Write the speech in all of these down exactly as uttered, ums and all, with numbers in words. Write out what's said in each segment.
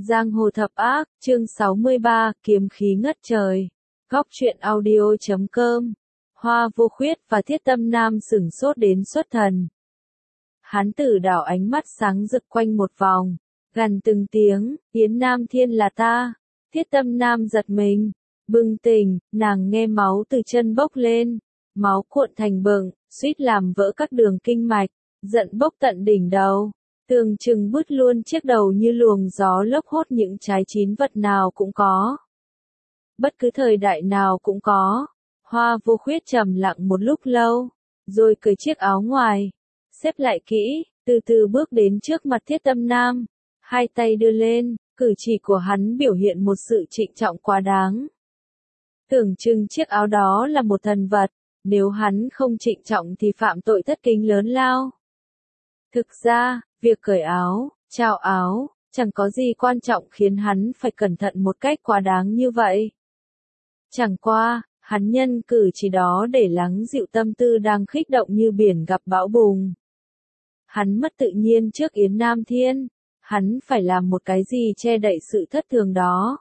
Giang hồ thập ác, chương sáu mươi ba, kiếm khí ngất trời. Góc truyện audio chấm com. Hoa Vô Khuyết và Thiết Tâm Nam sửng sốt đến xuất thần. Hán tử đảo ánh mắt sáng rực quanh một vòng, gằn từng tiếng, Yến Nam Thiên là ta. Thiết Tâm Nam giật mình, bừng tỉnh, nàng nghe máu từ chân bốc lên, máu cuộn thành bừng, suýt làm vỡ các đường kinh mạch, giận bốc tận đỉnh đầu. Tường chừng bứt luôn chiếc đầu như luồng gió lốc hốt những trái chín vật nào cũng có. Bất cứ thời đại nào cũng có. Hoa Vô Khuyết trầm lặng một lúc lâu, rồi cởi chiếc áo ngoài, xếp lại kỹ, từ từ bước đến trước mặt Thiết Tâm Nam, hai tay đưa lên, cử chỉ của hắn biểu hiện một sự trịnh trọng quá đáng. Tưởng chừng chiếc áo đó là một thần vật, nếu hắn không trịnh trọng thì phạm tội thất kính lớn lao. Thực ra, việc cởi áo, trao áo, chẳng có gì quan trọng khiến hắn phải cẩn thận một cách quá đáng như vậy. Chẳng qua, hắn nhân cử chỉ đó để lắng dịu tâm tư đang khích động như biển gặp bão bùng. Hắn mất tự nhiên trước Yến Nam Thiên, hắn phải làm một cái gì che đậy sự thất thường đó.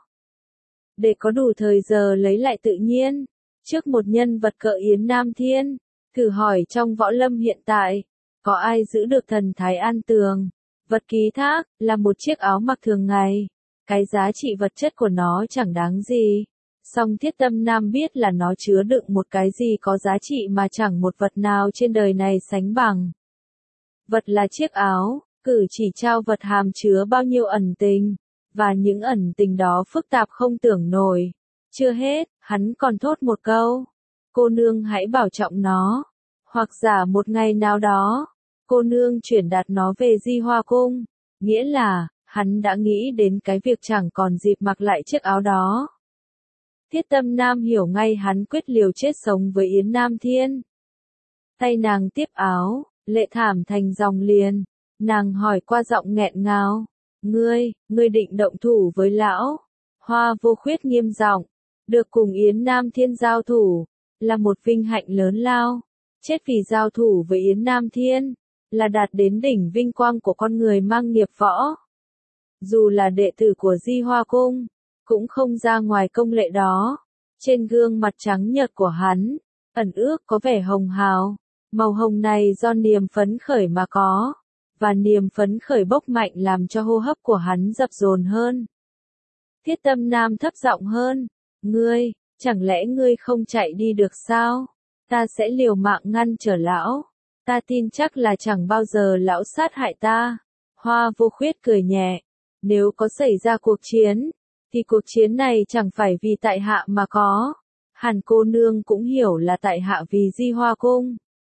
Để có đủ thời giờ lấy lại tự nhiên, trước một nhân vật cỡ Yến Nam Thiên, thử hỏi trong võ lâm hiện tại, có ai giữ được thần thái an tường? Vật ký thác là một chiếc áo mặc thường ngày, cái giá trị vật chất của nó chẳng đáng gì. Song Thiết Tâm Nam biết là nó chứa đựng một cái gì có giá trị mà chẳng một vật nào trên đời này sánh bằng. Vật là chiếc áo, cử chỉ trao vật hàm chứa bao nhiêu ẩn tình, và những ẩn tình đó phức tạp không tưởng nổi. Chưa hết, hắn còn thốt một câu, cô nương hãy bảo trọng nó. Hoặc giả một ngày nào đó, cô nương chuyển đạt nó về Di Hoa Cung, nghĩa là, hắn đã nghĩ đến cái việc chẳng còn dịp mặc lại chiếc áo đó. Thiết Tâm Nam hiểu ngay hắn quyết liều chết sống với Yến Nam Thiên. Tay nàng tiếp áo, lệ thảm thành dòng liền, nàng hỏi qua giọng nghẹn ngào, ngươi, ngươi định động thủ với lão? Hoa Vô Khuyết nghiêm giọng, được cùng Yến Nam Thiên giao thủ, là một vinh hạnh lớn lao. Chết vì giao thủ với Yến Nam Thiên, là đạt đến đỉnh vinh quang của con người mang nghiệp võ. Dù là đệ tử của Di Hoa Cung, cũng không ra ngoài công lệ đó. Trên gương mặt trắng nhợt của hắn, ẩn ước có vẻ hồng hào. Màu hồng này do niềm phấn khởi mà có, và niềm phấn khởi bốc mạnh làm cho hô hấp của hắn dập dồn hơn. Thiết Tâm Nam thấp giọng hơn, ngươi, chẳng lẽ ngươi không chạy đi được sao? Ta sẽ liều mạng ngăn trở lão. Ta tin chắc là chẳng bao giờ lão sát hại ta. Hoa Vô Khuyết cười nhẹ. Nếu có xảy ra cuộc chiến, thì cuộc chiến này chẳng phải vì tại hạ mà có. Hàn cô nương cũng hiểu là tại hạ vì Di Hoa Cung.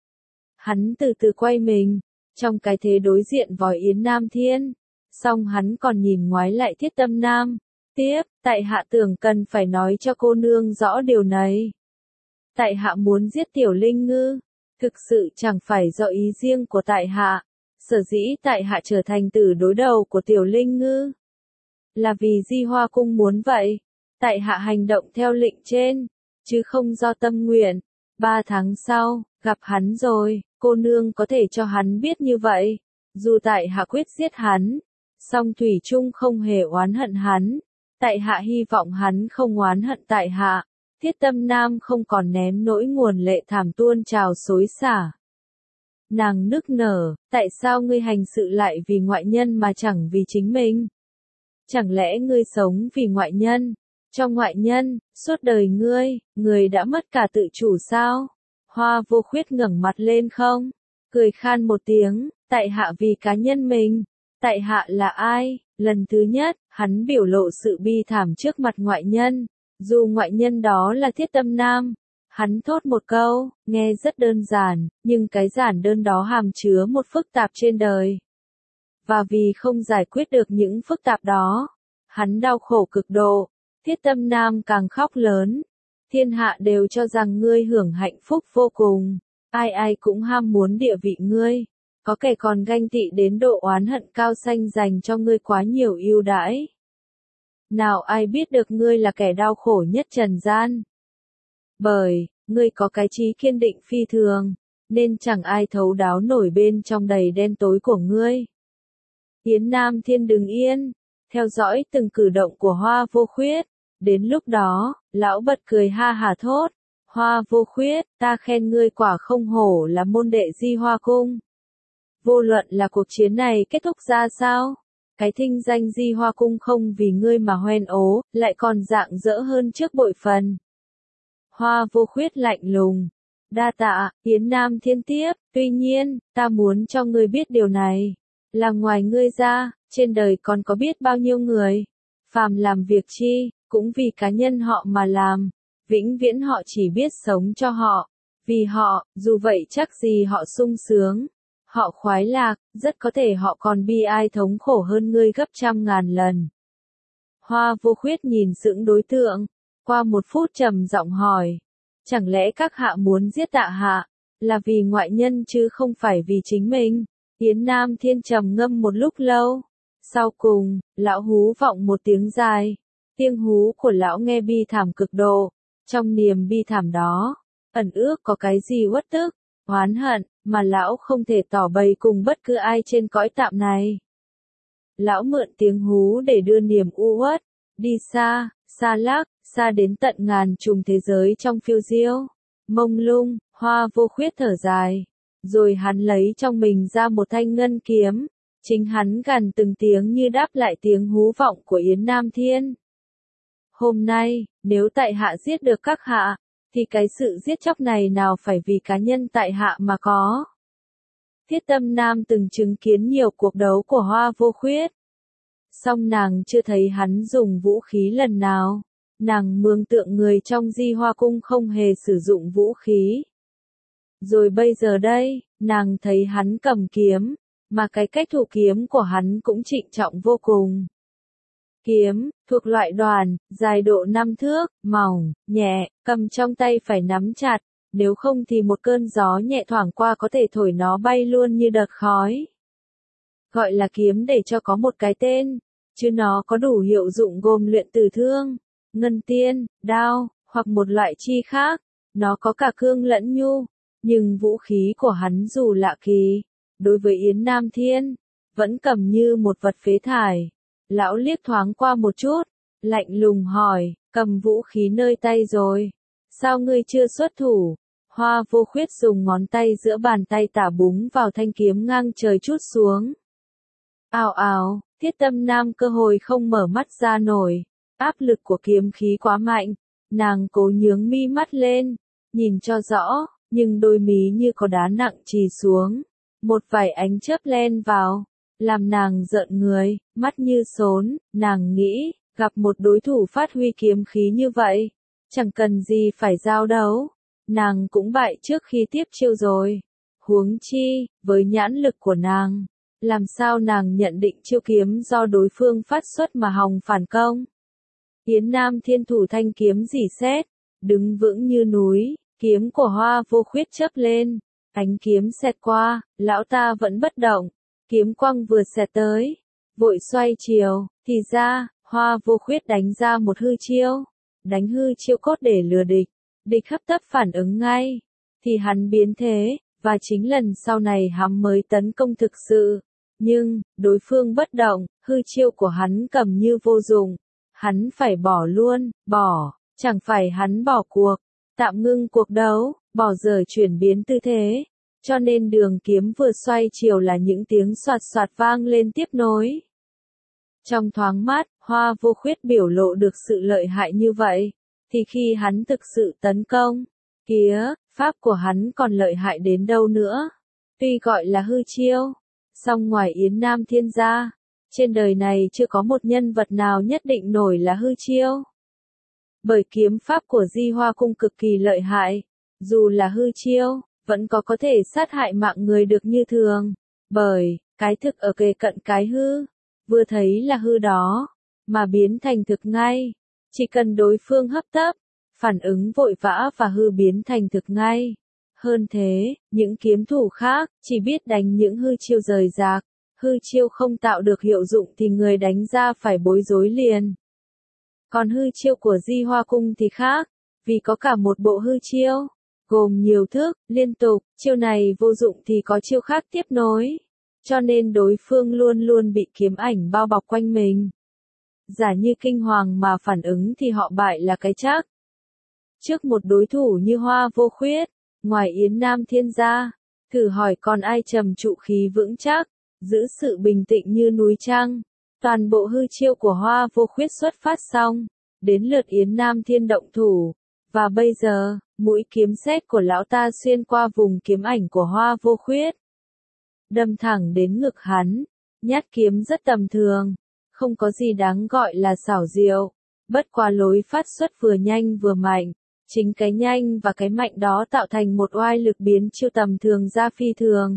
Hắn từ từ quay mình, trong cái thế đối diện với Yến Nam Thiên. Xong hắn còn nhìn ngoái lại Thiết Tâm Nam. Tiếp, tại hạ tưởng cần phải nói cho cô nương rõ điều này. Tại hạ muốn giết Tiểu Linh Ngư, thực sự chẳng phải do ý riêng của tại hạ. Sở dĩ tại hạ trở thành tử đối đầu của Tiểu Linh Ngư, là vì Di Hoa Cung muốn vậy. Tại hạ hành động theo lệnh trên, chứ không do tâm nguyện. Ba tháng sau, gặp hắn rồi, cô nương có thể cho hắn biết như vậy. Dù tại hạ quyết giết hắn, song thủy chung không hề oán hận hắn. Tại hạ hy vọng hắn không oán hận tại hạ. Thiết Tâm Nam không còn nén nỗi nguồn lệ thảm tuôn trào xối xả. Nàng nức nở, tại sao ngươi hành sự lại vì ngoại nhân mà chẳng vì chính mình? Chẳng lẽ ngươi sống vì ngoại nhân? Trong ngoại nhân, suốt đời ngươi, ngươi đã mất cả tự chủ sao? Hoa Vô Khuyết ngẩng mặt lên không? Cười khan một tiếng, tại hạ vì cá nhân mình. Tại hạ là ai? Lần thứ nhất, hắn biểu lộ sự bi thảm trước mặt ngoại nhân. Dù ngoại nhân đó là Thiết Tâm Nam, hắn thốt một câu, nghe rất đơn giản, nhưng cái giản đơn đó hàm chứa một phức tạp trên đời. Và vì không giải quyết được những phức tạp đó, hắn đau khổ cực độ. Thiết Tâm Nam càng khóc lớn. Thiên hạ đều cho rằng ngươi hưởng hạnh phúc vô cùng. Ai ai cũng ham muốn địa vị ngươi. Có kẻ còn ganh tị đến độ oán hận cao xanh dành cho ngươi quá nhiều ưu đãi. Nào ai biết được ngươi là kẻ đau khổ nhất trần gian. Bởi, ngươi có cái chí kiên định phi thường, nên chẳng ai thấu đáo nổi bên trong đầy đen tối của ngươi. Yến Nam Thiên đứng yên, theo dõi từng cử động của Hoa Vô Khuyết. Đến lúc đó, lão bật cười ha hả thốt, Hoa Vô Khuyết, ta khen ngươi quả không hổ là môn đệ Di Hoa Cung. Vô luận là cuộc chiến này kết thúc ra sao, cái thinh danh Di Hoa Cung không vì ngươi mà hoen ố, lại còn rạng rỡ hơn trước bội phần. Hoa Vô Khuyết lạnh lùng, đa tạ, Yến Nam Thiên tiếp, tuy nhiên, ta muốn cho ngươi biết điều này, là ngoài ngươi ra, trên đời còn có biết bao nhiêu người, phàm làm việc chi, cũng vì cá nhân họ mà làm, vĩnh viễn họ chỉ biết sống cho họ, vì họ, dù vậy chắc gì họ sung sướng, họ khoái lạc, rất có thể họ còn bi ai thống khổ hơn ngươi gấp trăm ngàn lần. Hoa Vô Khuyết nhìn sững đối tượng, qua một phút trầm giọng hỏi, chẳng lẽ các hạ muốn giết Tạ Hạ, là vì ngoại nhân chứ không phải vì chính mình? Yến Nam Thiên trầm ngâm một lúc lâu, sau cùng, lão hú vọng một tiếng dài, tiếng hú của lão nghe bi thảm cực độ, trong niềm bi thảm đó, ẩn ước có cái gì uất tức, oán hận, mà lão không thể tỏ bày cùng bất cứ ai trên cõi tạm này. Lão mượn tiếng hú để đưa niềm u uất, đi xa, xa lắc, xa đến tận ngàn trùng thế giới trong phiêu diêu, mông lung. Hoa Vô Khuyết thở dài, rồi hắn lấy trong mình ra một thanh ngân kiếm, chính hắn gằn từng tiếng như đáp lại tiếng hú vọng của Yến Nam Thiên. Hôm nay, nếu tại hạ giết được các hạ, thì cái sự giết chóc này nào phải vì cá nhân tại hạ mà có. Thiết Tâm Nam từng chứng kiến nhiều cuộc đấu của Hoa Vô Khuyết, song nàng chưa thấy hắn dùng vũ khí lần nào, nàng mường tượng người trong Di Hoa Cung không hề sử dụng vũ khí. Rồi bây giờ đây, nàng thấy hắn cầm kiếm, mà cái cách thủ kiếm của hắn cũng trịnh trọng vô cùng. Kiếm, thuộc loại đoàn, dài độ năm thước, mỏng, nhẹ, cầm trong tay phải nắm chặt, nếu không thì một cơn gió nhẹ thoảng qua có thể thổi nó bay luôn như đợt khói. Gọi là kiếm để cho có một cái tên, chứ nó có đủ hiệu dụng gồm luyện tử thương, ngân tiên, đao, hoặc một loại chi khác, nó có cả cương lẫn nhu, nhưng vũ khí của hắn dù lạ kỳ, đối với Yến Nam Thiên, vẫn cầm như một vật phế thải. Lão liếc thoáng qua một chút, lạnh lùng hỏi, cầm vũ khí nơi tay rồi, sao ngươi chưa xuất thủ? Hoa Vô Khuyết dùng ngón tay giữa bàn tay tả búng vào thanh kiếm ngang trời trút xuống. Ào ào, Thiết Tâm Nam cơ hội không mở mắt ra nổi, áp lực của kiếm khí quá mạnh, nàng cố nhướng mi mắt lên, nhìn cho rõ, nhưng đôi mí như có đá nặng trì xuống, một vài ánh chớp len vào, làm nàng rợn người, mắt như sốn, nàng nghĩ, gặp một đối thủ phát huy kiếm khí như vậy, chẳng cần gì phải giao đấu, nàng cũng bại trước khi tiếp chiêu rồi. Huống chi, với nhãn lực của nàng, làm sao nàng nhận định chiêu kiếm do đối phương phát xuất mà hòng phản công. Yến Nam Thiên thủ thanh kiếm rỉ sét, đứng vững như núi, kiếm của Hoa Vô Khuyết chớp lên, ánh kiếm xẹt qua, lão ta vẫn bất động, kiếm quang vừa xẹt tới, vội xoay chiều, thì ra, Hoa Vô Khuyết đánh ra một hư chiêu, đánh hư chiêu cốt để lừa địch, địch hấp tấp phản ứng ngay, thì hắn biến thế, và chính lần sau này hắn mới tấn công thực sự, nhưng, đối phương bất động, hư chiêu của hắn cầm như vô dụng, hắn phải bỏ luôn, bỏ, chẳng phải hắn bỏ cuộc, tạm ngưng cuộc đấu, bỏ dở chuyển biến tư thế, cho nên đường kiếm vừa xoay chiều là những tiếng soạt soạt vang lên tiếp nối. Trong thoáng mát, Hoa Vô Khuyết biểu lộ được sự lợi hại như vậy, thì khi hắn thực sự tấn công, kía, pháp của hắn còn lợi hại đến đâu nữa. Tuy gọi là hư chiêu, song ngoài Yến Nam Thiên gia, trên đời này chưa có một nhân vật nào nhất định nổi là hư chiêu. Bởi kiếm pháp của Di Hoa Cung cực kỳ lợi hại, dù là hư chiêu, vẫn có có thể sát hại mạng người được như thường, bởi, cái thực ở kề cận cái hư, vừa thấy là hư đó, mà biến thành thực ngay, chỉ cần đối phương hấp tấp, phản ứng vội vã và hư biến thành thực ngay. Hơn thế, những kiếm thủ khác, chỉ biết đánh những hư chiêu rời rạc, hư chiêu không tạo được hiệu dụng thì người đánh ra phải bối rối liền. Còn hư chiêu của Di Hoa Cung thì khác, vì có cả một bộ hư chiêu, gồm nhiều thức, liên tục, chiêu này vô dụng thì có chiêu khác tiếp nối, cho nên đối phương luôn luôn bị kiếm ảnh bao bọc quanh mình. giả như kinh hoàng mà phản ứng thì họ bại là cái chắc. Trước một đối thủ như Hoa Vô Khuyết, ngoài Yến Nam Thiên ra, thử hỏi còn ai trầm trụ khí vững chắc, giữ sự bình tĩnh như núi trăng. Toàn bộ hư chiêu của Hoa Vô Khuyết xuất phát xong, đến lượt Yến Nam Thiên động thủ, và bây giờ, mũi kiếm sét của lão ta xuyên qua vùng kiếm ảnh của Hoa Vô Khuyết, đâm thẳng đến ngực hắn. Nhát kiếm rất tầm thường, không có gì đáng gọi là xảo diệu, bất quá lối phát xuất vừa nhanh vừa mạnh. Chính cái nhanh và cái mạnh đó tạo thành một oai lực biến chiêu tầm thường ra phi thường.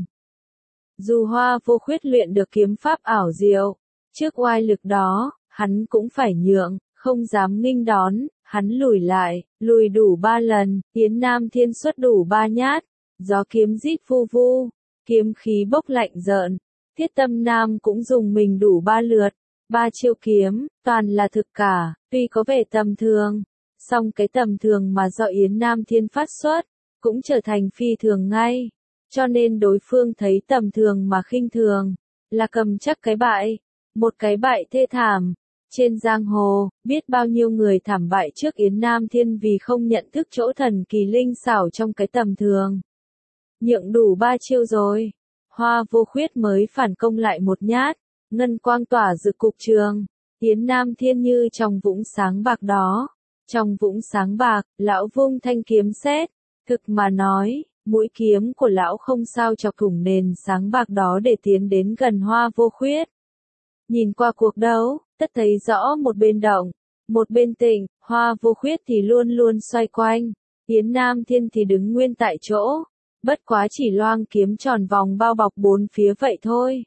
Dù Hoa Vô Khuyết luyện được kiếm pháp ảo diệu, trước oai lực đó, hắn cũng phải nhượng, không dám nghênh đón, hắn lùi lại, lùi đủ ba lần, Yến Nam Thiên xuất đủ ba nhát, gió kiếm rít vu vu, kiếm khí bốc lạnh rợn, Thiết Tâm Nam cũng dùng mình đủ ba lượt, ba chiêu kiếm, toàn là thực cả, tuy có vẻ tầm thường. Song cái tầm thường mà do Yến Nam Thiên phát xuất, cũng trở thành phi thường ngay. Cho nên đối phương thấy tầm thường mà khinh thường, là cầm chắc cái bại. Một cái bại thê thảm. Trên giang hồ, biết bao nhiêu người thảm bại trước Yến Nam Thiên vì không nhận thức chỗ thần kỳ linh xảo trong cái tầm thường. Nhượng đủ ba chiêu rồi, Hoa Vô Khuyết mới phản công lại một nhát, ngân quang tỏa rực cục trường. Yến Nam Thiên như trong vũng sáng bạc đó. Trong vũng sáng bạc, lão vung thanh kiếm sét, thực mà nói, mũi kiếm của lão không sao chọc thủng nền sáng bạc đó để tiến đến gần Hoa Vô Khuyết. Nhìn qua cuộc đấu, tất thấy rõ một bên động, một bên tĩnh, Hoa Vô Khuyết thì luôn luôn xoay quanh, Yến Nam Thiên thì đứng nguyên tại chỗ, bất quá chỉ loang kiếm tròn vòng bao bọc bốn phía vậy thôi.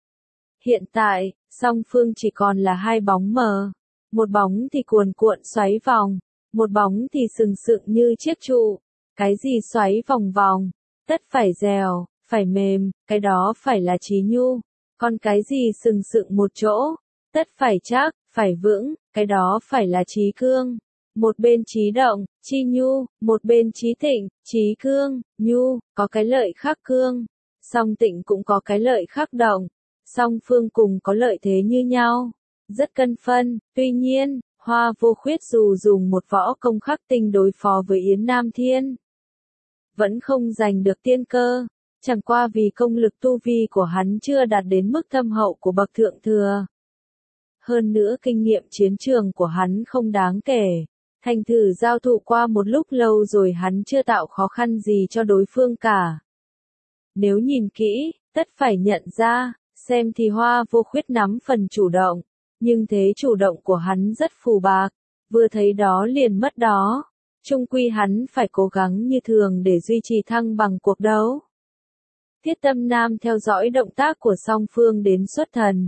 Hiện tại, song phương chỉ còn là hai bóng mờ. Một bóng thì cuồn cuộn xoáy vòng, một bóng thì sừng sững như chiếc trụ. Cái gì xoáy vòng vòng, tất phải dẻo, phải mềm, cái đó phải là trí nhu. Còn cái gì sừng sững một chỗ, tất phải chắc, phải vững, cái đó phải là trí cương. Một bên trí động, chi nhu, một bên trí thịnh, trí cương, nhu, có cái lợi khắc cương. Song tịnh cũng có cái lợi khắc động, song phương cùng có lợi thế như nhau. Rất cân phân, tuy nhiên, Hoa Vô Khuyết dù dùng một võ công khắc tinh đối phó với Yến Nam Thiên, vẫn không giành được tiên cơ, chẳng qua vì công lực tu vi của hắn chưa đạt đến mức thâm hậu của bậc thượng thừa. Hơn nữa kinh nghiệm chiến trường của hắn không đáng kể, thành thử giao thủ qua một lúc lâu rồi hắn chưa tạo khó khăn gì cho đối phương cả. Nếu nhìn kỹ, tất phải nhận ra, xem thì Hoa Vô Khuyết nắm phần chủ động. Nhưng thế chủ động của hắn rất phù bạc, vừa thấy đó liền mất đó. Chung quy hắn phải cố gắng như thường để duy trì thăng bằng cuộc đấu. Thiết Tâm Nam theo dõi động tác của song phương đến xuất thần.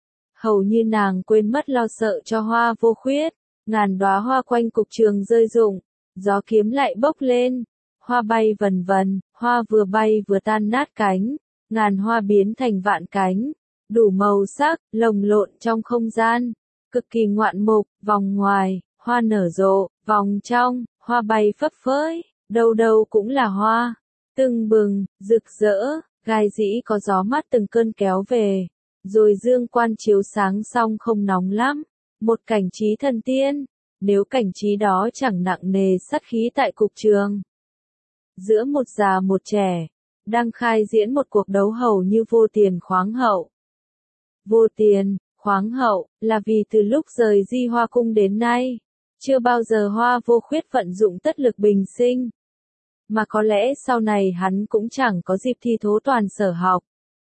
Hầu như nàng quên mất lo sợ cho Hoa Vô Khuyết, ngàn đóa hoa quanh cục trường rơi rụng, gió kiếm lại bốc lên, hoa bay vần vần, hoa vừa bay vừa tan nát cánh, ngàn hoa biến thành vạn cánh. Đủ màu sắc, lồng lộn trong không gian, cực kỳ ngoạn mục, vòng ngoài, hoa nở rộ, vòng trong, hoa bay phấp phới, đâu đâu cũng là hoa, tưng bừng, rực rỡ, gai dĩ có gió mát từng cơn kéo về, rồi dương quan chiếu sáng xong không nóng lắm, một cảnh trí thần tiên, nếu cảnh trí đó chẳng nặng nề sát khí tại cục trường. Giữa một già một trẻ, đang khai diễn một cuộc đấu hầu như vô tiền khoáng hậu. Vô tiền, khoáng hậu, là vì từ lúc rời Di Hoa Cung đến nay, chưa bao giờ Hoa Vô Khuyết vận dụng tất lực bình sinh. Mà có lẽ sau này hắn cũng chẳng có dịp thi thố toàn sở học.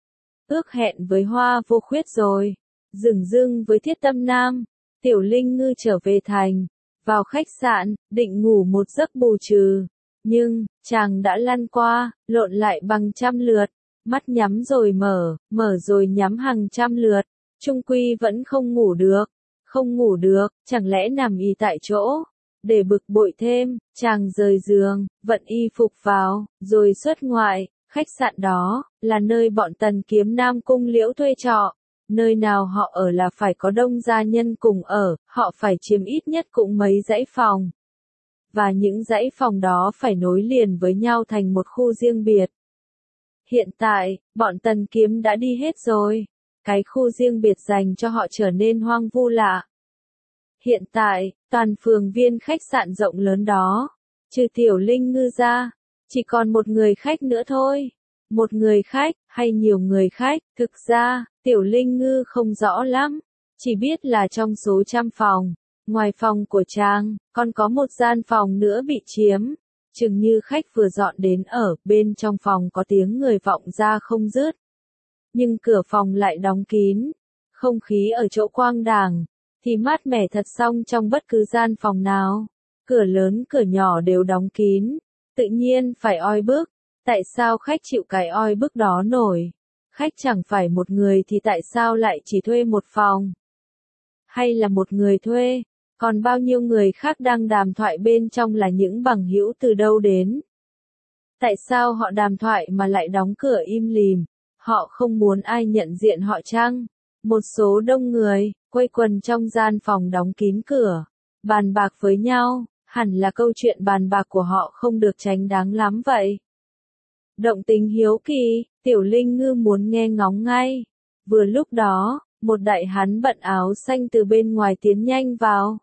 Ước hẹn với Hoa Vô Khuyết rồi, dửng dưng với Thiết Tâm Nam, Tiểu Linh Ngư trở về thành, vào khách sạn, định ngủ một giấc bù trừ. Nhưng, chàng đã lăn qua, lộn lại bằng trăm lượt. Mắt nhắm rồi mở, mở rồi nhắm hàng trăm lượt, chung quy vẫn không ngủ được, không ngủ được, chẳng lẽ nằm y tại chỗ, để bực bội thêm, chàng rời giường, vận y phục vào, rồi xuất ngoại, khách sạn đó, là nơi bọn Tần Kiếm Nam Cung Liễu thuê trọ, nơi nào họ ở là phải có đông gia nhân cùng ở, họ phải chiếm ít nhất cũng mấy dãy phòng, và những dãy phòng đó phải nối liền với nhau thành một khu riêng biệt. Hiện tại, bọn Tần Kiếm đã đi hết rồi. Cái khu riêng biệt dành cho họ trở nên hoang vu lạ. Hiện tại, toàn phường viên khách sạn rộng lớn đó, trừ Tiểu Linh Ngư ra, chỉ còn một người khách nữa thôi. Một người khách, hay nhiều người khách, thực ra, Tiểu Linh Ngư không rõ lắm, chỉ biết là trong số trăm phòng, ngoài phòng của chàng, còn có một gian phòng nữa bị chiếm. Chừng như khách vừa dọn đến ở, bên trong phòng có tiếng người vọng ra không dứt. Nhưng cửa phòng lại đóng kín, không khí ở chỗ quang đàng, thì mát mẻ thật song trong bất cứ gian phòng nào. Cửa lớn cửa nhỏ đều đóng kín, tự nhiên phải oi bức. Tại sao khách chịu cái oi bức đó nổi? Khách chẳng phải một người thì tại sao lại chỉ thuê một phòng? Hay là một người thuê? Còn bao nhiêu người khác đang đàm thoại bên trong là những bằng hữu từ đâu đến? Tại sao họ đàm thoại mà lại đóng cửa im lìm? Họ không muốn ai nhận diện họ chăng? Một số đông người, quây quần trong gian phòng đóng kín cửa, bàn bạc với nhau, hẳn là câu chuyện bàn bạc của họ không được tránh đáng lắm vậy. Động tính hiếu kỳ, Tiểu Linh Ngư muốn nghe ngóng ngay. Vừa lúc đó, một đại hán bận áo xanh từ bên ngoài tiến nhanh vào.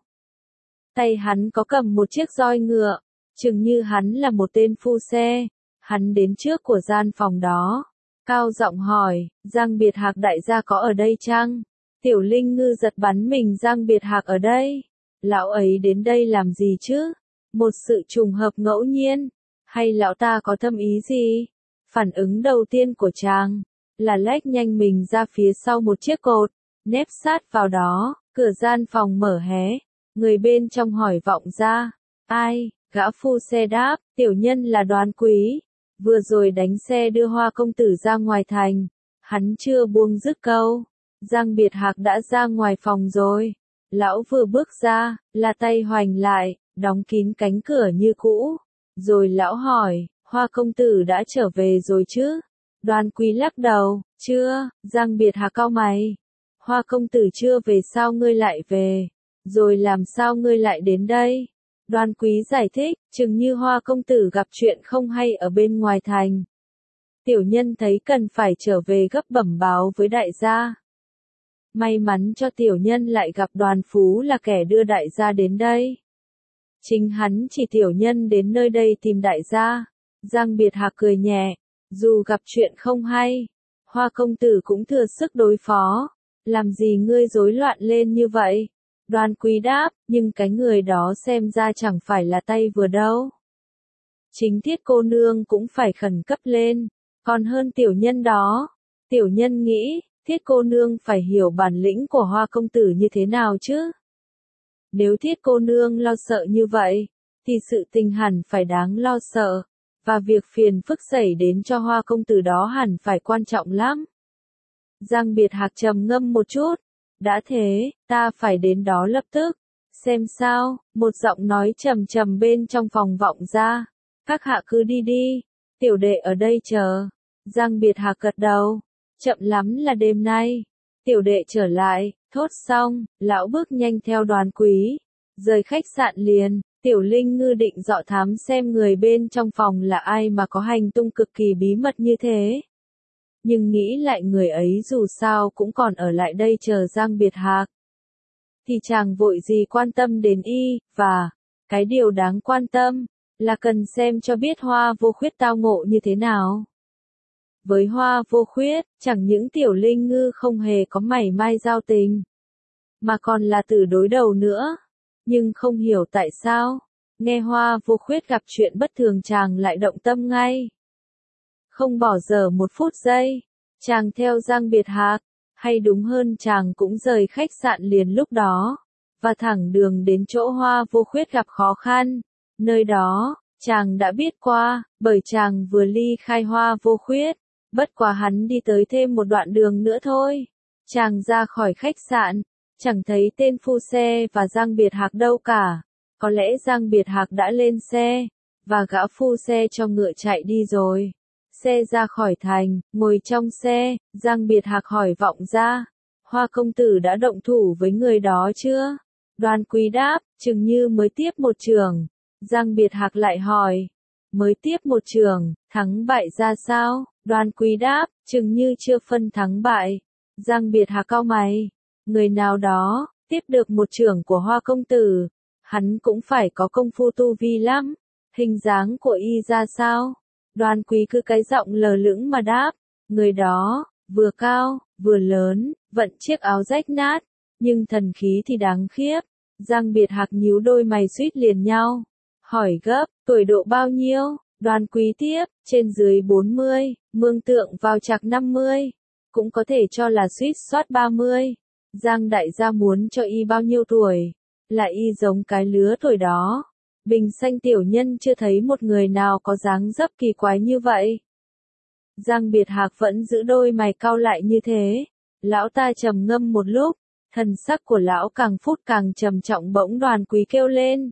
Tay hắn có cầm một chiếc roi ngựa, chừng như hắn là một tên phu xe. Hắn đến trước của gian phòng đó, cao giọng hỏi, Giang Biệt Hạc đại gia có ở đây chăng? Tiểu Linh Ngư giật bắn mình, Giang Biệt Hạc ở đây? Lão ấy đến đây làm gì chứ? Một sự trùng hợp ngẫu nhiên, hay lão ta có thâm ý gì? Phản ứng đầu tiên của chàng là lách nhanh mình ra phía sau một chiếc cột, nép sát vào đó. Cửa gian phòng mở hé, người bên trong hỏi vọng ra, ai? Gã phu xe đáp, tiểu nhân là Đoan Quý, vừa rồi đánh xe đưa Hoa công tử ra ngoài thành. Hắn chưa buông dứt câu, Giang Biệt Hạc đã ra ngoài phòng rồi. Lão vừa bước ra, là tay hoành lại, đóng kín cánh cửa như cũ. Rồi lão hỏi, Hoa công tử đã trở về rồi chứ? Đoan Quý lắc đầu, chưa. Giang Biệt Hạc cau mày, Hoa công tử chưa về sao ngươi lại về? Rồi làm sao ngươi lại đến đây? Đoan Quý giải thích, chừng như Hoa công tử gặp chuyện không hay ở bên ngoài thành. Tiểu nhân thấy cần phải trở về gấp bẩm báo với đại gia. May mắn cho tiểu nhân lại gặp Đoàn Phú là kẻ đưa đại gia đến đây. Chính hắn chỉ tiểu nhân đến nơi đây tìm đại gia. Giang Biệt Hạc cười nhẹ, dù gặp chuyện không hay, Hoa công tử cũng thừa sức đối phó. Làm gì ngươi rối loạn lên như vậy? Đoan Quý đáp, nhưng cái người đó xem ra chẳng phải là tay vừa đâu. Chính Thiết cô nương cũng phải khẩn cấp lên, còn hơn tiểu nhân đó. Tiểu nhân nghĩ, Thiết cô nương phải hiểu bản lĩnh của Hoa công tử như thế nào chứ. Nếu Thiết cô nương lo sợ như vậy, thì sự tình hẳn phải đáng lo sợ, và việc phiền phức xảy đến cho Hoa công tử đó hẳn phải quan trọng lắm. Giang Biệt Hạc trầm ngâm một chút, đã thế, ta phải đến đó lập tức. Xem sao, một giọng nói trầm trầm bên trong phòng vọng ra. Các hạ cứ đi đi, tiểu đệ ở đây chờ. Giang Biệt Hạc gật đầu, chậm lắm là đêm nay. Tiểu đệ trở lại, thốt xong, lão bước nhanh theo Đoan Quý, rời khách sạn liền. Tiểu Linh Ngư định dọ thám xem người bên trong phòng là ai mà có hành tung cực kỳ bí mật như thế. Nhưng nghĩ lại người ấy dù sao cũng còn ở lại đây chờ Giang Biệt Hạc, thì chàng vội gì quan tâm đến y, và cái điều đáng quan tâm là cần xem cho biết Hoa Vô Khuyết tao ngộ như thế nào. Với Hoa Vô Khuyết, chẳng những Tiểu Linh Ngư không hề có mảy may giao tình, mà còn là tử đối đầu nữa. Nhưng không hiểu tại sao, nghe Hoa Vô Khuyết gặp chuyện bất thường chàng lại động tâm ngay. Không bỏ dở một phút giây, chàng theo Giang Biệt Hạc, hay đúng hơn chàng cũng rời khách sạn liền lúc đó, và thẳng đường đến chỗ Hoa Vô Khuyết gặp khó khăn. Nơi đó, chàng đã biết qua, bởi chàng vừa ly khai Hoa Vô Khuyết, bất quá hắn đi tới thêm một đoạn đường nữa thôi. Chàng ra khỏi khách sạn, chẳng thấy tên phu xe và Giang Biệt Hạc đâu cả. Có lẽ Giang Biệt Hạc đã lên xe, và gã phu xe cho ngựa chạy đi rồi. Xe ra khỏi thành, ngồi trong xe, Giang Biệt Hạc hỏi vọng ra, Hoa công tử đã động thủ với người đó chưa? Đoan Quý đáp, chừng như mới tiếp một trường. Giang Biệt Hạc lại hỏi, mới tiếp một trường, thắng bại ra sao? Đoan Quý đáp, chừng như chưa phân thắng bại. Giang Biệt Hạc cau mày, người nào đó, tiếp được một chưởng của Hoa công tử, hắn cũng phải có công phu tu vi lắm. Hình dáng của y ra sao? Đoan Quý cứ cái giọng lờ lững mà đáp, người đó, vừa cao, vừa lớn, vận chiếc áo rách nát, nhưng thần khí thì đáng khiếp. Giang Biệt Hạc nhíu đôi mày suýt liền nhau, hỏi gấp, tuổi độ bao nhiêu? Đoan Quý tiếp, trên dưới bốn mươi, Mương Tượng vào chạc năm mươi, cũng có thể cho là suýt soát ba mươi. Giang đại gia muốn cho y bao nhiêu tuổi? Là y giống cái lứa tuổi đó. Bình Xanh tiểu nhân chưa thấy một người nào có dáng dấp kỳ quái như vậy. Giang Biệt Hạc vẫn giữ đôi mày cau lại như thế. Lão ta trầm ngâm một lúc, thần sắc của lão càng phút càng trầm trọng. Bỗng Đoan Quý kêu lên.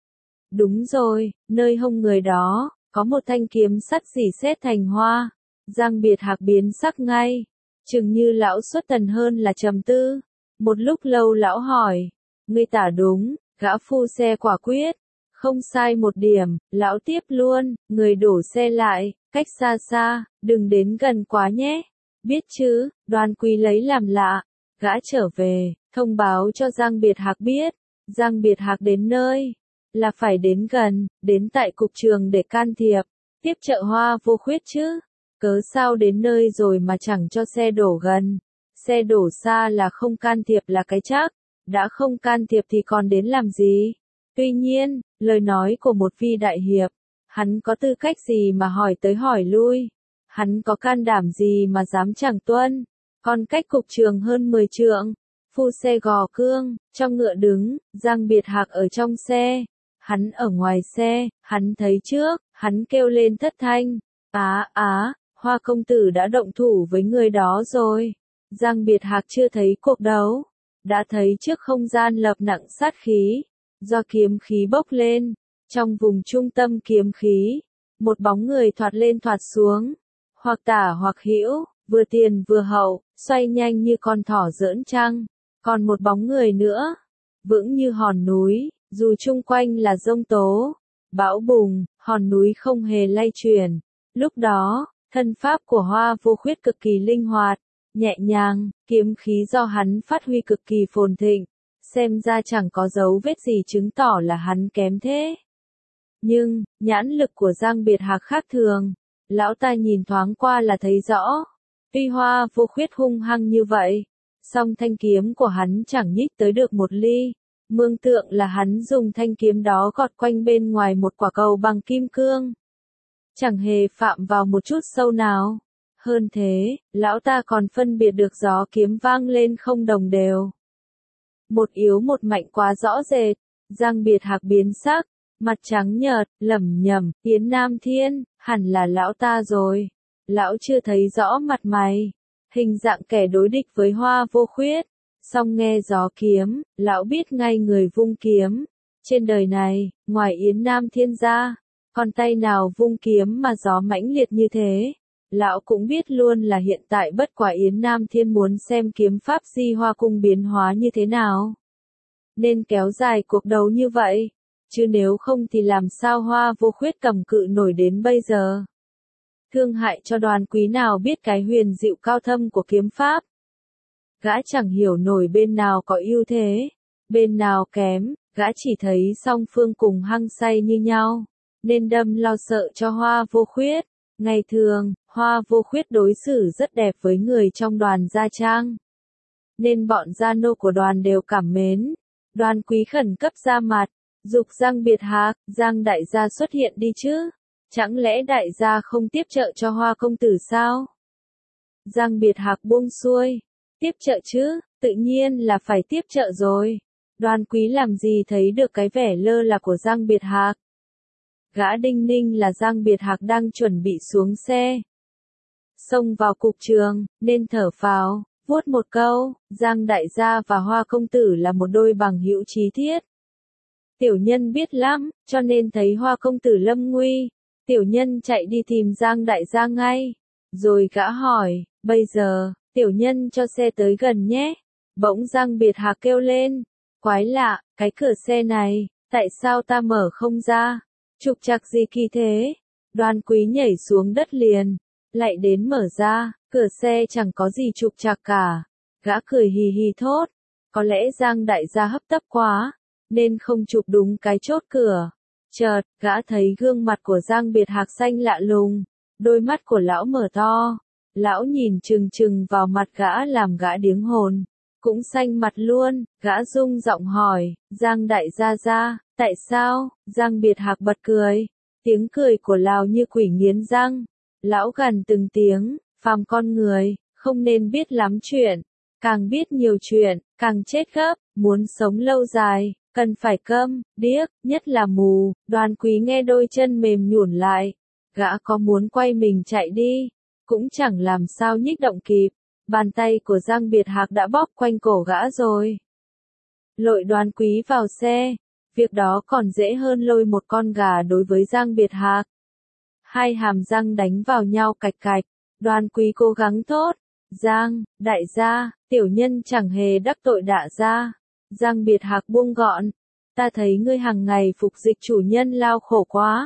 Đúng rồi, nơi hông người đó, có một thanh kiếm sắt rỉ sét thành hoa. Giang Biệt Hạc biến sắc ngay, chừng như lão xuất thần hơn là trầm tư. Một lúc lâu lão hỏi, ngươi tả đúng, gã phu xe quả quyết. Không sai một điểm, lão tiếp luôn, người đổ xe lại, cách xa xa, đừng đến gần quá nhé. Biết chứ? Đoan Quý lấy làm lạ. Gã trở về, thông báo cho Giang Biệt Hạc biết. Giang Biệt Hạc đến nơi, là phải đến gần, đến tại cục trường để can thiệp, tiếp trợ Hoa Vô Khuyết chứ. Cớ sao đến nơi rồi mà chẳng cho xe đổ gần. Xe đổ xa là không can thiệp là cái chắc, đã không can thiệp thì còn đến làm gì. Tuy nhiên, lời nói của một vi đại hiệp, hắn có tư cách gì mà hỏi tới hỏi lui, hắn có can đảm gì mà dám chẳng tuân. Còn cách cục trường hơn mười trượng, phu xe gò cương, trong ngựa đứng, Giang Biệt Hạc ở trong xe, hắn ở ngoài xe, hắn thấy trước, hắn kêu lên thất thanh, á á, Hoa công tử đã động thủ với người đó rồi. Giang Biệt Hạc chưa thấy cuộc đấu, đã thấy trước không gian lập nặng sát khí, do kiếm khí bốc lên, trong vùng trung tâm kiếm khí, một bóng người thoạt lên thoạt xuống, hoặc tả hoặc hữu, vừa tiền vừa hậu, xoay nhanh như con thỏ giỡn trăng. Còn một bóng người nữa, vững như hòn núi, dù chung quanh là giông tố, bão bùng, hòn núi không hề lay chuyển. Lúc đó, thân pháp của Hoa Vô Khuyết cực kỳ linh hoạt, nhẹ nhàng, kiếm khí do hắn phát huy cực kỳ phồn thịnh, xem ra chẳng có dấu vết gì chứng tỏ là hắn kém thế. Nhưng, nhãn lực của Giang Biệt Hạc khác thường, lão ta nhìn thoáng qua là thấy rõ, tuy Hoa Vô Khuyết hung hăng như vậy, song thanh kiếm của hắn chẳng nhích tới được một ly. Mương Tượng là hắn dùng thanh kiếm đó gọt quanh bên ngoài một quả cầu bằng kim cương, chẳng hề phạm vào một chút sâu nào. Hơn thế, lão ta còn phân biệt được gió kiếm vang lên không đồng đều. Một yếu một mạnh quá rõ rệt. Giang Biệt Hạc biến sắc, mặt trắng nhợt, lẩm nhẩm, Yến Nam Thiên, hẳn là lão ta rồi. Lão chưa thấy rõ mặt mày, hình dạng kẻ đối địch với Hoa Vô Khuyết. Song nghe gió kiếm, lão biết ngay người vung kiếm. Trên đời này, ngoài Yến Nam Thiên ra, còn tay nào vung kiếm mà gió mãnh liệt như thế. Lão cũng biết luôn là hiện tại bất quả Yến Nam Thiên muốn xem kiếm pháp Di Hoa Cung biến hóa như thế nào, nên kéo dài cuộc đấu như vậy, chứ nếu không thì làm sao Hoa Vô Khuyết cầm cự nổi đến bây giờ. Thương hại cho Đoan Quý nào biết cái huyền diệu cao thâm của kiếm pháp. Gã chẳng hiểu nổi bên nào có ưu thế, bên nào kém, gã chỉ thấy song phương cùng hăng say như nhau, nên đâm lo sợ cho Hoa Vô Khuyết. Ngày thường, Hoa Vô Khuyết đối xử rất đẹp với người trong đoàn gia trang, nên bọn gia nô của đoàn đều cảm mến. Đoan Quý khẩn cấp ra mặt, giục Giang Biệt Hạc, Giang đại gia xuất hiện đi chứ, chẳng lẽ đại gia không tiếp trợ cho Hoa công tử sao? Giang Biệt Hạc buông xuôi, tiếp trợ chứ, tự nhiên là phải tiếp trợ rồi. Đoan Quý làm gì thấy được cái vẻ lơ là của Giang Biệt Hạc. Gã đinh ninh là Giang Biệt Hạc đang chuẩn bị xuống xe, xông vào cục trường, nên thở phào, vuốt một câu, Giang đại gia và Hoa công tử là một đôi bằng hữu chí thiết. Tiểu nhân biết lắm, cho nên thấy Hoa công tử lâm nguy, tiểu nhân chạy đi tìm Giang đại gia ngay. Rồi gã hỏi, bây giờ, tiểu nhân cho xe tới gần nhé. Bỗng Giang Biệt Hạc kêu lên, quái lạ, cái cửa xe này, tại sao ta mở không ra? Trục trặc gì kỳ thế? Đoan Quý nhảy xuống đất liền, lại đến mở ra, cửa xe chẳng có gì trục trặc cả. Gã cười hì hì thốt, Có lẽ Giang đại gia hấp tấp quá, nên không chụp đúng cái chốt cửa. Chợt, gã thấy gương mặt của Giang Biệt Hạc xanh lạ lùng, đôi mắt của lão mở to. Lão nhìn chừng chừng vào mặt gã làm gã điếng hồn, cũng xanh mặt luôn, gã rung giọng hỏi, Giang đại gia gia, tại sao? Giang Biệt Hạc bật cười, tiếng cười của lão như quỷ nghiến răng. Lão gằn từng tiếng, phàm con người, không nên biết lắm chuyện, càng biết nhiều chuyện, càng chết gấp, muốn sống lâu dài, cần phải câm, điếc, nhất là mù. Đoàn Quý nghe đôi chân mềm nhũn lại, gã có muốn quay mình chạy đi, cũng chẳng làm sao nhích động kịp, bàn tay của Giang Biệt Hạc đã bóp quanh cổ gã rồi. Lội Đoàn Quý vào xe, việc đó còn dễ hơn lôi một con gà đối với Giang Biệt Hạc. Hai hàm răng đánh vào nhau cạch cạch, Đoàn Quý cố gắng thốt, Giang, đại gia, tiểu nhân chẳng hề đắc tội đại gia. Giang Biệt Hạc buông gọn, ta thấy ngươi hàng ngày phục dịch chủ nhân lao khổ quá,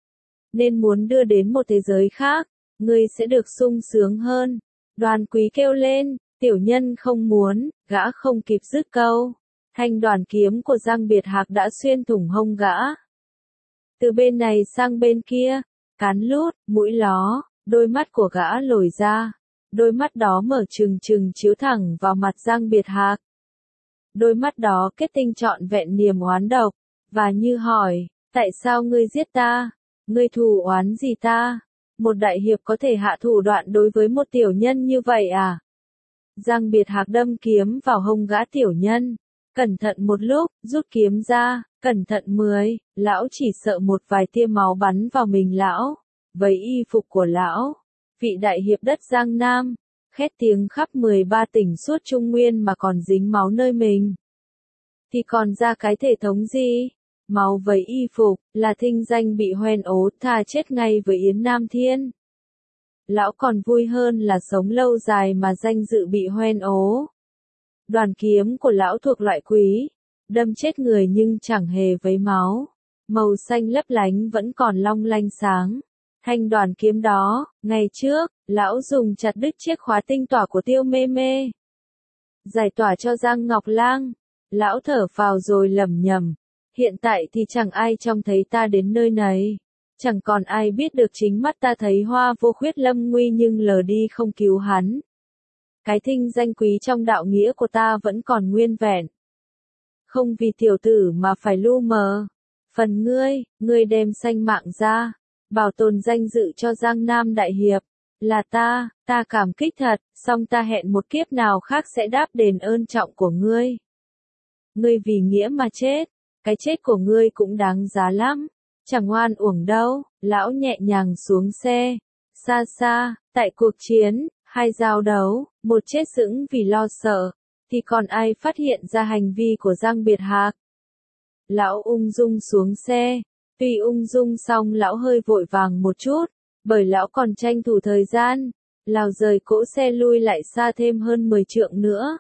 nên muốn đưa đến một thế giới khác, ngươi sẽ được sung sướng hơn. Đoàn Quý kêu lên, tiểu nhân không muốn, gã không kịp dứt câu. Thanh đoàn kiếm của Giang Biệt Hạc đã xuyên thủng hông gã. Từ bên này sang bên kia, cán lút, mũi ló, đôi mắt của gã lồi ra. Đôi mắt đó mở trừng trừng chiếu thẳng vào mặt Giang Biệt Hạc. Đôi mắt đó kết tinh trọn vẹn niềm oán độc, và như hỏi, tại sao ngươi giết ta? Ngươi thù oán gì ta? Một đại hiệp có thể hạ thủ đoạn đối với một tiểu nhân như vậy à? Giang Biệt Hạc đâm kiếm vào hông gã tiểu nhân. Cẩn thận một lúc, rút kiếm ra, cẩn thận mười, lão chỉ sợ một vài tia máu bắn vào mình lão, với y phục của lão. Vị đại hiệp đất Giang Nam, khét tiếng khắp mười ba tỉnh suốt Trung Nguyên mà còn dính máu nơi mình. Thì còn ra cái thể thống gì? Máu với y phục, là thinh danh bị hoen ố, thà chết ngay với Yến Nam Thiên. Lão còn vui hơn là sống lâu dài mà danh dự bị hoen ố. Đoàn kiếm của lão thuộc loại quý, đâm chết người nhưng chẳng hề vấy máu. Màu xanh lấp lánh vẫn còn long lanh sáng. Thanh đoàn kiếm đó, ngày trước, lão dùng chặt đứt chiếc khóa tinh tỏa của Tiêu Mê Mê, giải tỏa cho Giang Ngọc Lang. Lão thở phào rồi lẩm nhẩm, hiện tại thì chẳng ai trông thấy ta đến nơi này, chẳng còn ai biết được chính mắt ta thấy Hoa Vô Khuyết lâm nguy nhưng lờ đi không cứu hắn. Cái thinh danh quý trong đạo nghĩa của ta vẫn còn nguyên vẹn. Không vì tiểu tử mà phải lu mờ. Phần ngươi, ngươi đem sanh mạng ra, bảo tồn danh dự cho Giang Nam đại hiệp, là ta, ta cảm kích thật, song ta hẹn một kiếp nào khác sẽ đáp đền ơn trọng của ngươi. Ngươi vì nghĩa mà chết, cái chết của ngươi cũng đáng giá lắm, chẳng oan uổng đâu. Lão nhẹ nhàng xuống xe, xa xa, tại cuộc chiến, hai giao đấu, một chết sững vì lo sợ, thì còn ai phát hiện ra hành vi của Giang Biệt Hạc. Lão ung dung xuống xe, tuy ung dung song lão hơi vội vàng một chút, bởi lão còn tranh thủ thời gian, lão rời cỗ xe lui lại xa thêm hơn mười trượng nữa.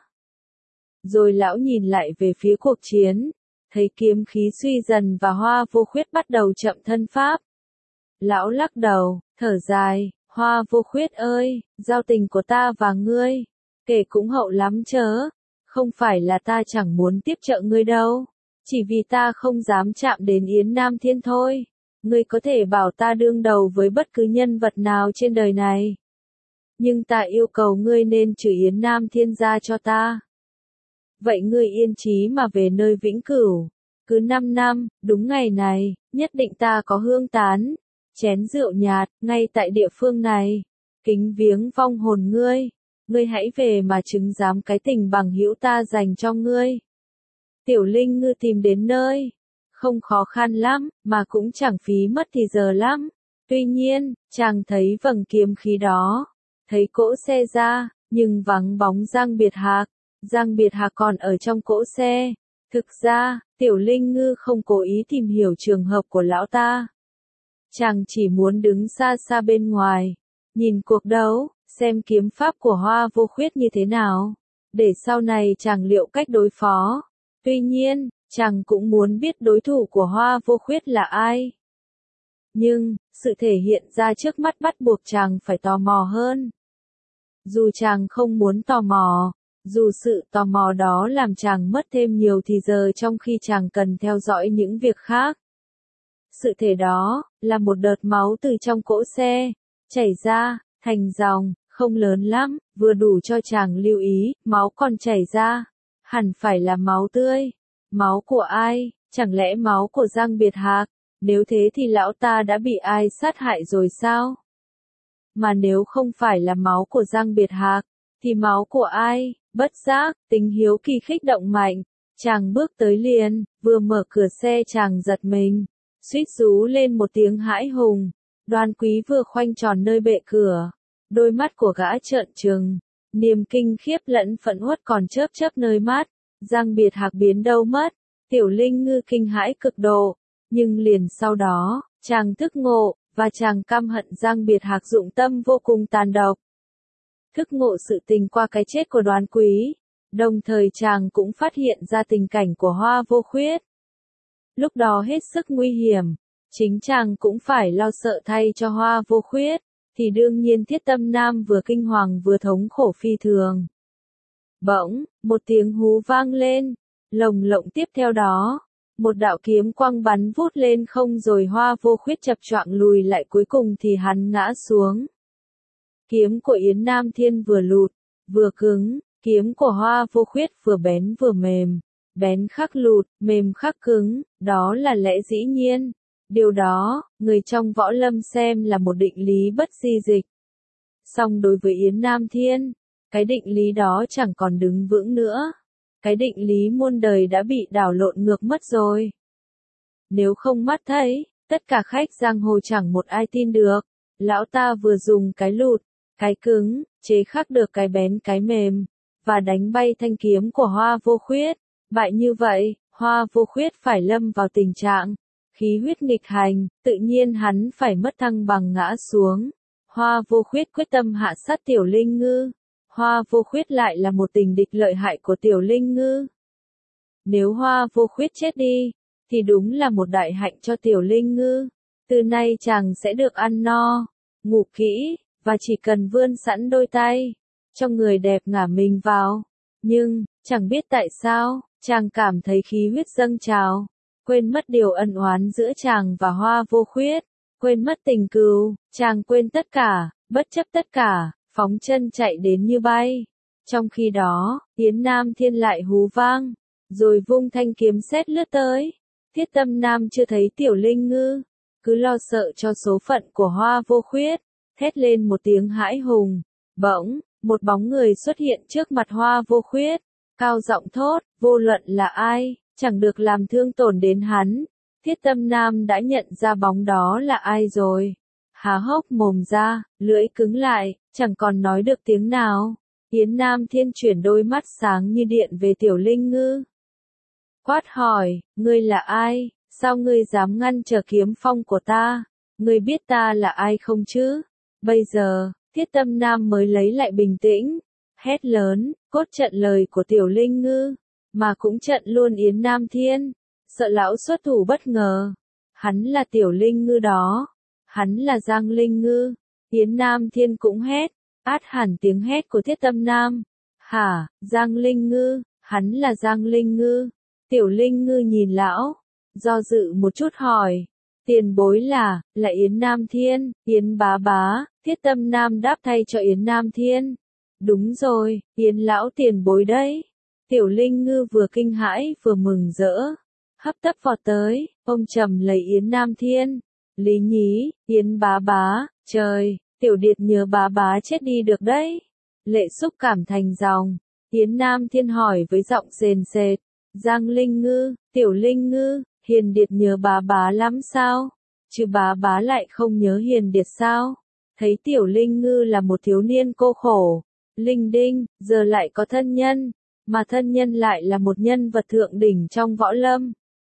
Rồi lão nhìn lại về phía cuộc chiến, thấy kiếm khí suy dần và Hoa Vô Khuyết bắt đầu chậm thân pháp. Lão lắc đầu, thở dài, Hoa Vô Khuyết ơi, giao tình của ta và ngươi, kể cũng hậu lắm chớ, không phải là ta chẳng muốn tiếp trợ ngươi đâu, chỉ vì ta không dám chạm đến Yến Nam Thiên thôi. Ngươi có thể bảo ta đương đầu với bất cứ nhân vật nào trên đời này, nhưng ta yêu cầu ngươi nên trừ Yến Nam Thiên ra cho ta. Vậy ngươi yên chí mà về nơi vĩnh cửu, cứ năm năm, đúng ngày này, nhất định ta có hương tán, chén rượu nhạt, ngay tại địa phương này, kính viếng vong hồn ngươi, ngươi hãy về mà chứng giám cái tình bằng hữu ta dành cho ngươi. Tiểu Linh Ngư tìm đến nơi, không khó khăn lắm, mà cũng chẳng phí mất thì giờ lắm. Tuy nhiên, chàng thấy vầng kiếm khí đó, thấy cỗ xe ra, nhưng vắng bóng Giang Biệt Hạc. Giang Biệt Hạc còn ở trong cỗ xe. Thực ra, Tiểu Linh Ngư không cố ý tìm hiểu trường hợp của lão ta. Chàng chỉ muốn đứng xa xa bên ngoài, nhìn cuộc đấu, xem kiếm pháp của Hoa Vô Khuyết như thế nào, để sau này chàng liệu cách đối phó. Tuy nhiên, chàng cũng muốn biết đối thủ của Hoa Vô Khuyết là ai. Nhưng, sự thể hiện ra trước mắt bắt buộc chàng phải tò mò hơn. Dù chàng không muốn tò mò, Dù sự tò mò đó làm chàng mất thêm nhiều thì giờ trong khi chàng cần theo dõi những việc khác. Sự thể đó, là một đợt máu từ trong cỗ xe, chảy ra, thành dòng, không lớn lắm, vừa đủ cho chàng lưu ý, máu còn chảy ra. Hẳn phải là máu tươi. Máu của ai? Chẳng lẽ máu của Giang Biệt Hạc? Nếu thế thì lão ta đã bị ai sát hại rồi sao? Mà nếu không phải là máu của Giang Biệt Hạc, thì máu của ai? Bất giác, tính hiếu kỳ khích động mạnh. Chàng bước tới liền, vừa mở cửa xe chàng giật mình. Suýt rú lên một tiếng hãi hùng. Đoan Quý vừa khoanh tròn nơi bệ cửa. Đôi mắt của gã trợn trừng. Niềm kinh khiếp lẫn phẫn uất còn chớp chớp nơi mắt. Giang Biệt Hạc biến đâu mất? Tiểu Linh Ngư kinh hãi cực độ. Nhưng liền sau đó, chàng thức ngộ, và chàng căm hận Giang Biệt Hạc dụng tâm vô cùng tàn độc. Thức ngộ sự tình qua cái chết của Đoan Quý. Đồng thời chàng cũng phát hiện ra tình cảnh của Hoa Vô Khuyết. Lúc đó hết sức nguy hiểm. Chính chàng cũng phải lo sợ thay cho Hoa Vô Khuyết. Thì đương nhiên Thiết Tâm Nam vừa kinh hoàng vừa thống khổ phi thường. Bỗng, một tiếng hú vang lên. Lồng lộng tiếp theo đó. Một đạo kiếm quang bắn vút lên không rồi Hoa Vô Khuyết chập choạng lùi lại, cuối cùng thì hắn ngã xuống. Kiếm của Yến Nam Thiên vừa lụt, vừa cứng, kiếm của Hoa Vô Khuyết vừa bén vừa mềm. Bén khắc lụt, mềm khắc cứng, đó là lẽ dĩ nhiên. Điều đó, người trong võ lâm xem là một định lý bất di dịch. Song đối với Yến Nam Thiên, cái định lý đó chẳng còn đứng vững nữa. Cái định lý muôn đời đã bị đảo lộn ngược mất rồi. Nếu không mắt thấy, tất cả khách giang hồ chẳng một ai tin được. Lão ta vừa dùng cái lụt, cái cứng, chế khắc được cái bén cái mềm, và đánh bay thanh kiếm của Hoa Vô Khuyết. Bại như vậy, Hoa Vô Khuyết phải lâm vào tình trạng khí huyết nghịch hành, tự nhiên hắn phải mất thăng bằng ngã xuống. Hoa Vô Khuyết quyết tâm hạ sát Tiểu Linh Ngư. Hoa Vô Khuyết lại là một tình địch lợi hại của Tiểu Linh Ngư. Nếu Hoa Vô Khuyết chết đi, thì đúng là một đại hạnh cho Tiểu Linh Ngư. Từ nay chàng sẽ được ăn no, ngủ kỹ, và chỉ cần vươn sẵn đôi tay, cho người đẹp ngả mình vào. Nhưng, chẳng biết tại sao, chàng cảm thấy khí huyết dâng trào, quên mất điều ân oán giữa chàng và Hoa Vô Khuyết, quên mất tình cừu, chàng quên tất cả, bất chấp tất cả, phóng chân chạy đến như bay. Trong khi đó, Yến Nam Thiên lại hú vang, rồi vung thanh kiếm sét lướt tới. Thiết Tâm Nam chưa thấy Tiểu Linh Ngư, cứ lo sợ cho số phận của Hoa Vô Khuyết, thét lên một tiếng hãi hùng. Bỗng, một bóng người xuất hiện trước mặt Hoa Vô Khuyết, cao giọng thốt, vô luận là ai, chẳng được làm thương tổn đến hắn. Thiết Tâm Nam đã nhận ra bóng đó là ai rồi. Há hốc mồm ra, lưỡi cứng lại, chẳng còn nói được tiếng nào. Yến Nam Thiên chuyển đôi mắt sáng như điện về Tiểu Linh Ngư. Quát hỏi, ngươi là ai, sao ngươi dám ngăn trở kiếm phong của ta, ngươi biết ta là ai không chứ? Bây giờ, Thiết Tâm Nam mới lấy lại bình tĩnh, hét lớn, cốt trận lời của Tiểu Linh Ngư, mà cũng trận luôn Yến Nam Thiên, sợ lão xuất thủ bất ngờ. Hắn là Tiểu Linh Ngư đó, hắn là Giang Linh Ngư. Yến Nam Thiên cũng hét, át hẳn tiếng hét của Thiết Tâm Nam. Hả, Giang Linh Ngư, hắn là Giang Linh Ngư. Tiểu Linh Ngư nhìn lão, do dự một chút hỏi, tiền bối là, là Yến Nam Thiên, Yến bá bá. Thiết Tâm Nam đáp thay cho Yến Nam Thiên. Đúng rồi, Yến lão tiền bối đấy. Tiểu Linh Ngư vừa kinh hãi vừa mừng rỡ, hấp tấp vọt tới, ôm chầm lấy Yến Nam Thiên. Lý nhí, Yến bá bá, trời, Tiểu Điệt nhớ bá bá chết đi được đấy. Lệ xúc cảm thành dòng. Yến Nam Thiên hỏi với giọng rền rệt, Giang Linh Ngư, Tiểu Linh Ngư, Hiền Điệt nhớ bá bá lắm sao? Chứ bá bá lại không nhớ Hiền Điệt sao? Thấy Tiểu Linh Ngư là một thiếu niên cô khổ, linh đinh, giờ lại có thân nhân, mà thân nhân lại là một nhân vật thượng đỉnh trong võ lâm.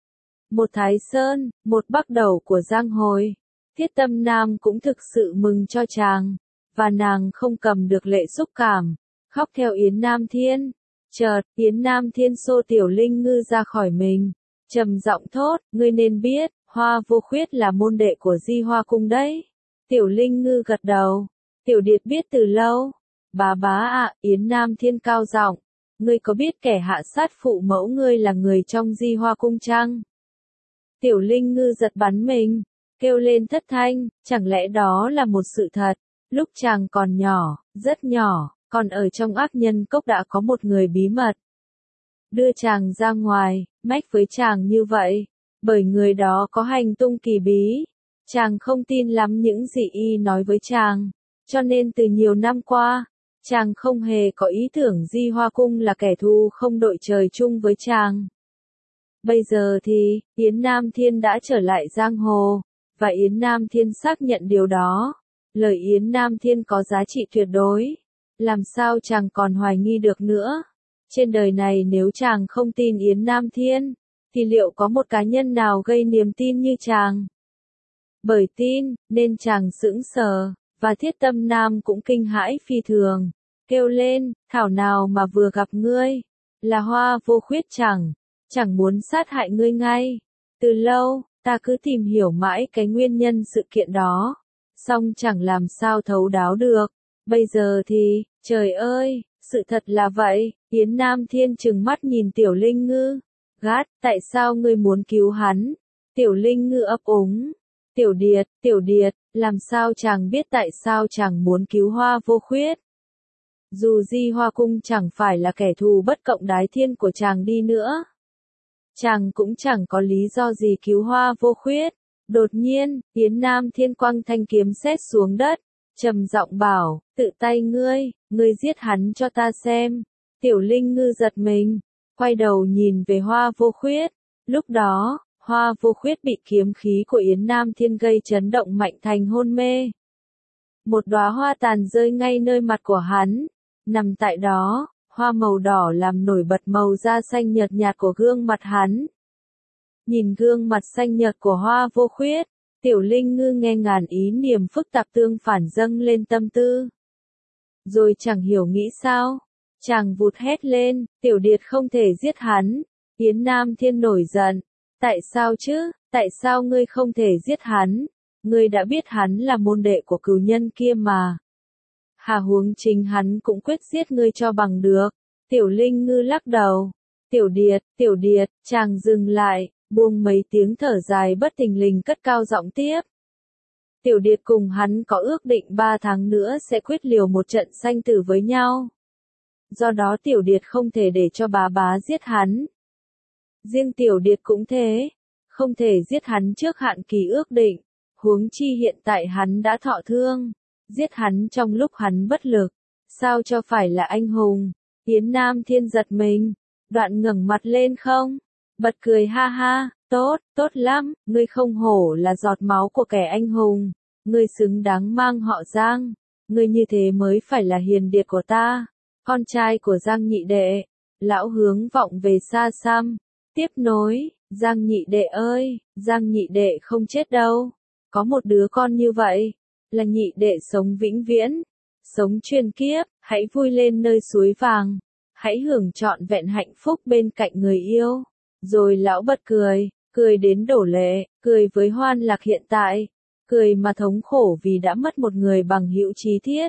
Một Thái Sơn, một bắc đầu của giang hồi. Thiết Tâm Nam cũng thực sự mừng cho chàng, và nàng không cầm được lệ xúc cảm, khóc theo Yến Nam Thiên. Chợt, Yến Nam Thiên xô Tiểu Linh Ngư ra khỏi mình, trầm giọng thốt, ngươi nên biết, Hoa Vô Khuyết là môn đệ của Di Hoa Cung đấy. Tiểu Linh Ngư gật đầu, Tiểu Điệt biết từ lâu. Bá bá ạ, Yến Nam Thiên cao giọng, ngươi có biết kẻ hạ sát phụ mẫu ngươi là người trong Di Hoa cung chăng? Tiểu Linh Ngư giật bắn mình, kêu lên thất thanh, chẳng lẽ đó là một sự thật? Lúc chàng còn nhỏ, rất nhỏ, còn ở trong ác nhân cốc đã có một người bí mật đưa chàng ra ngoài, mách với chàng như vậy, bởi người đó có hành tung kỳ bí. Chàng không tin lắm những gì y nói với chàng, cho nên từ nhiều năm qua, chàng không hề có ý tưởng Di Hoa cung là kẻ thù không đội trời chung với chàng. Bây giờ thì, Yến Nam Thiên đã trở lại giang hồ, và Yến Nam Thiên xác nhận điều đó. Lời Yến Nam Thiên có giá trị tuyệt đối, làm sao chàng còn hoài nghi được nữa. Trên đời này nếu chàng không tin Yến Nam Thiên, thì liệu có một cá nhân nào gây niềm tin như chàng? Bởi tin, nên chàng sững sờ, và Thiết Tâm Nam cũng kinh hãi phi thường, kêu lên, thảo nào mà vừa gặp ngươi, là Hoa Vô Khuyết chẳng, chẳng muốn sát hại ngươi ngay. Từ lâu, ta cứ tìm hiểu mãi cái nguyên nhân sự kiện đó, song chẳng làm sao thấu đáo được. Bây giờ thì, trời ơi, sự thật là vậy. Yến Nam Thiên trừng mắt nhìn Tiểu Linh Ngư, gắt, tại sao ngươi muốn cứu hắn? Tiểu Linh Ngư ấp úng, Tiểu Điệt, Tiểu Điệt, làm sao chàng biết tại sao chàng muốn cứu Hoa Vô Khuyết? Dù Di Hoa cung chẳng phải là kẻ thù bất cộng đái thiên của chàng đi nữa, chàng cũng chẳng có lý do gì cứu Hoa Vô Khuyết. Đột nhiên, Yến Nam Thiên quăng thanh kiếm sét xuống đất, trầm giọng bảo, tự tay ngươi, ngươi giết hắn cho ta xem. Tiểu Linh Ngư giật mình, quay đầu nhìn về Hoa Vô Khuyết. Lúc đó, Hoa Vô Khuyết bị kiếm khí của Yến Nam Thiên gây chấn động mạnh thành hôn mê. Một đóa hoa tàn rơi ngay nơi mặt của hắn, nằm tại đó, hoa màu đỏ làm nổi bật màu da xanh nhợt nhạt của gương mặt hắn. Nhìn gương mặt xanh nhợt của Hoa Vô Khuyết, Tiểu Linh Ngư nghe ngàn ý niệm phức tạp tương phản dâng lên tâm tư. Rồi chẳng hiểu nghĩ sao, chàng vụt hét lên, Tiểu Điệt không thể giết hắn. Yến Nam Thiên nổi giận, tại sao chứ, tại sao ngươi không thể giết hắn? Ngươi đã biết hắn là môn đệ của cừu nhân kia mà. Hà huống chính hắn cũng quyết giết ngươi cho bằng được. Tiểu Linh Ngư lắc đầu, Tiểu Điệt, Tiểu Điệt, chàng dừng lại, buông mấy tiếng thở dài bất thình lình cất cao giọng tiếp. Tiểu Điệt cùng hắn có ước định ba tháng nữa sẽ quyết liều một trận sanh tử với nhau. Do đó Tiểu Điệt không thể để cho bá bá giết hắn. Riêng Tiểu Điệt cũng thế, không thể giết hắn trước hạn kỳ ước định, huống chi hiện tại hắn đã thọ thương, giết hắn trong lúc hắn bất lực, sao cho phải là anh hùng. Yến Nam Thiên giật mình, đoạn ngẩng mặt lên không, bật cười ha ha, tốt, tốt lắm, ngươi không hổ là giọt máu của kẻ anh hùng, ngươi xứng đáng mang họ Giang, ngươi như thế mới phải là hiền điệt của ta, con trai của Giang nhị đệ. Lão hướng vọng về xa xăm, tiếp nối, Giang nhị đệ ơi, Giang nhị đệ không chết đâu, có một đứa con như vậy, là nhị đệ sống vĩnh viễn, sống truyền kiếp, hãy vui lên nơi suối vàng, hãy hưởng trọn vẹn hạnh phúc bên cạnh người yêu. Rồi lão bật cười, cười đến đổ lệ, cười với hoan lạc hiện tại, cười mà thống khổ vì đã mất một người bằng hữu chí thiết.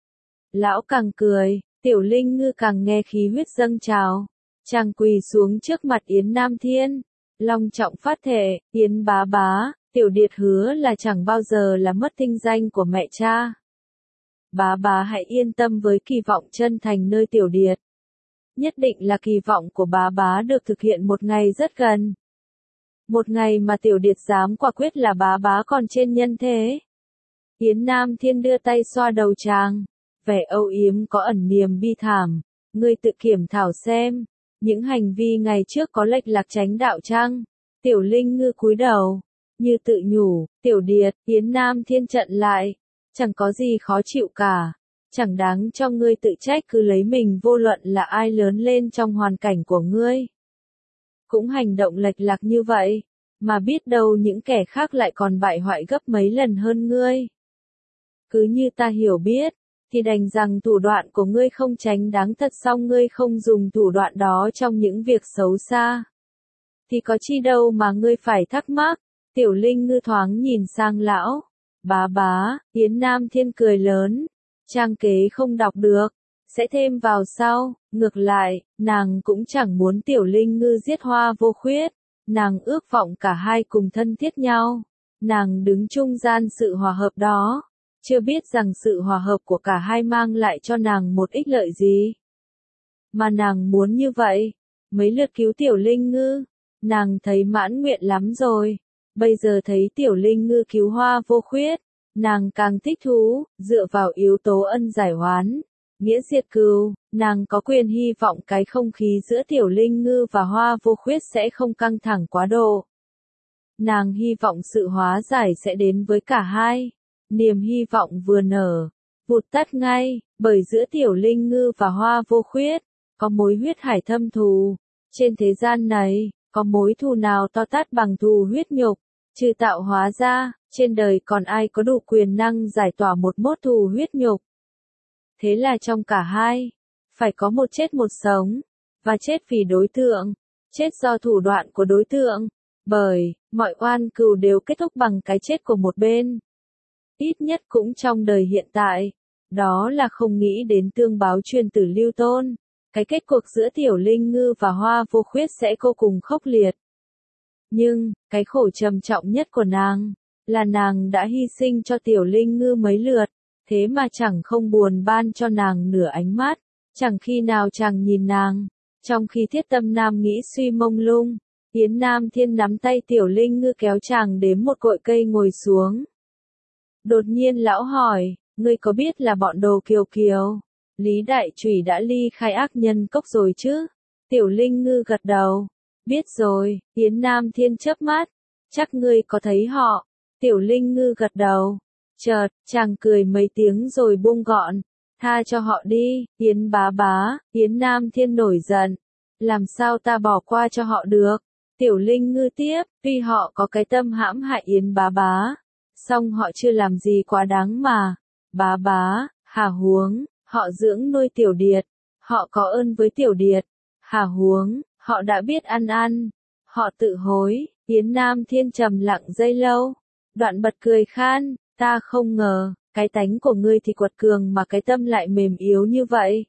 Lão càng cười, Tiểu Linh Ngư càng nghe khí huyết dâng trào, chàng quỳ xuống trước mặt Yến Nam Thiên, long trọng phát thệ, Yến bá bá, Tiểu Điệt hứa là chẳng bao giờ là mất thanh danh của mẹ cha. Bá bá hãy yên tâm với kỳ vọng chân thành nơi Tiểu Điệt. Nhất định là kỳ vọng của bá bá được thực hiện một ngày rất gần. Một ngày mà Tiểu Điệt dám quả quyết là bá bá còn trên nhân thế. Yến Nam Thiên đưa tay xoa đầu chàng, vẻ âu yếm có ẩn niềm bi thảm. Ngươi tự kiểm thảo xem, những hành vi ngày trước có lệch lạc chánh đạo chăng? Tiểu Linh Ngư cúi đầu, như tự nhủ, Tiểu Điệt, Yến Nam Thiên trận lại, chẳng có gì khó chịu cả. Chẳng đáng cho ngươi tự trách, cứ lấy mình vô luận là ai lớn lên trong hoàn cảnh của ngươi. Cũng hành động lệch lạc như vậy, mà biết đâu những kẻ khác lại còn bại hoại gấp mấy lần hơn ngươi. Cứ như ta hiểu biết, thì đành rằng thủ đoạn của ngươi không tránh đáng thật, song ngươi không dùng thủ đoạn đó trong những việc xấu xa. Thì có chi đâu mà ngươi phải thắc mắc. Tiểu Linh Ngư thoáng nhìn sang lão. Bá bá, Yến Nam Thiên cười lớn. Trang kế không đọc được, sẽ thêm vào sau, ngược lại, nàng cũng chẳng muốn Tiểu Linh Ngư giết Hoa Vô Khuyết, nàng ước vọng cả hai cùng thân thiết nhau, nàng đứng trung gian sự hòa hợp đó, chưa biết rằng sự hòa hợp của cả hai mang lại cho nàng một ích lợi gì. Mà nàng muốn như vậy, mấy lượt cứu Tiểu Linh Ngư, nàng thấy mãn nguyện lắm rồi, bây giờ thấy Tiểu Linh Ngư cứu Hoa Vô Khuyết, nàng càng thích thú, dựa vào yếu tố ân giải oán, nghĩa diệt cừu, nàng có quyền hy vọng cái không khí giữa Tiểu Linh Ngư và Hoa Vô Khuyết sẽ không căng thẳng quá độ. Nàng hy vọng sự hóa giải sẽ đến với cả hai. Niềm hy vọng vừa nở, vụt tắt ngay, bởi giữa Tiểu Linh Ngư và Hoa Vô Khuyết, có mối huyết hải thâm thù. Trên thế gian này, có mối thù nào to tát bằng thù huyết nhục, trừ tạo hóa ra, trên đời còn ai có đủ quyền năng giải tỏa một mốt thù huyết nhục. Thế là trong cả hai, phải có một chết một sống, và chết vì đối tượng, chết do thủ đoạn của đối tượng, bởi, mọi oan cừu đều kết thúc bằng cái chết của một bên. Ít nhất cũng trong đời hiện tại, đó là không nghĩ đến tương báo truyền tử lưu tôn, cái kết cuộc giữa Tiểu Linh Ngư và Hoa Vô Khuyết sẽ vô cùng khốc liệt. Nhưng, cái khổ trầm trọng nhất của nàng, là nàng đã hy sinh cho Tiểu Linh Ngư mấy lượt, thế mà chẳng không buồn ban cho nàng nửa ánh mắt, chẳng khi nào chàng nhìn nàng, trong khi Thiết Tâm Nam nghĩ suy mông lung, Yến Nam Thiên nắm tay Tiểu Linh Ngư kéo chàng đến một cội cây ngồi xuống. Đột nhiên lão hỏi, ngươi có biết là bọn đồ kiều kiều, Lý Đại Chủy đã ly khai ác nhân cốc rồi chứ? Tiểu Linh Ngư gật đầu, biết rồi. Yến Nam Thiên chớp mắt, chắc ngươi có thấy họ? Tiểu Linh Ngư gật đầu, chợt, chàng cười mấy tiếng rồi buông gọn, tha cho họ đi. Yến bá bá, Yến Nam Thiên nổi giận, làm sao ta bỏ qua cho họ được? Tiểu Linh Ngư tiếp, tuy họ có cái tâm hãm hại Yến bá bá, song họ chưa làm gì quá đáng mà. Bá bá, hà huống, họ dưỡng nuôi Tiểu Điệt, họ có ơn với Tiểu Điệt. Hà huống, họ đã biết ăn ăn, họ tự hối. Yến Nam Thiên trầm lặng giây lâu, đoạn bật cười khan, ta không ngờ, cái tánh của ngươi thì quật cường mà cái tâm lại mềm yếu như vậy.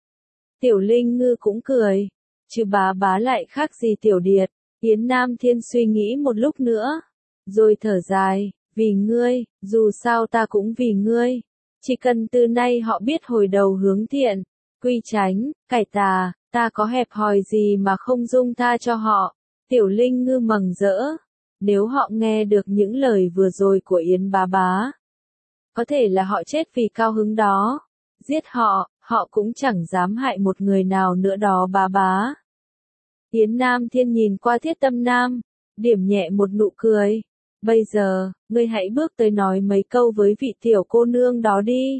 Tiểu Linh Ngư cũng cười, chứ bá bá lại khác gì Tiểu Điệt. Yến Nam Thiên suy nghĩ một lúc nữa, rồi thở dài, vì ngươi, dù sao ta cũng vì ngươi. Chỉ cần từ nay họ biết hồi đầu hướng thiện, quy chánh, cải tà, ta có hẹp hòi gì mà không dung tha cho họ. Tiểu Linh Ngư mừng rỡ, nếu họ nghe được những lời vừa rồi của Yến bá bá, có thể là họ chết vì cao hứng đó. Giết họ, họ cũng chẳng dám hại một người nào nữa đó bá bá. Yến Nam Thiên nhìn qua Thiết Tâm Nam, điểm nhẹ một nụ cười. Bây giờ, ngươi hãy bước tới nói mấy câu với vị tiểu cô nương đó đi.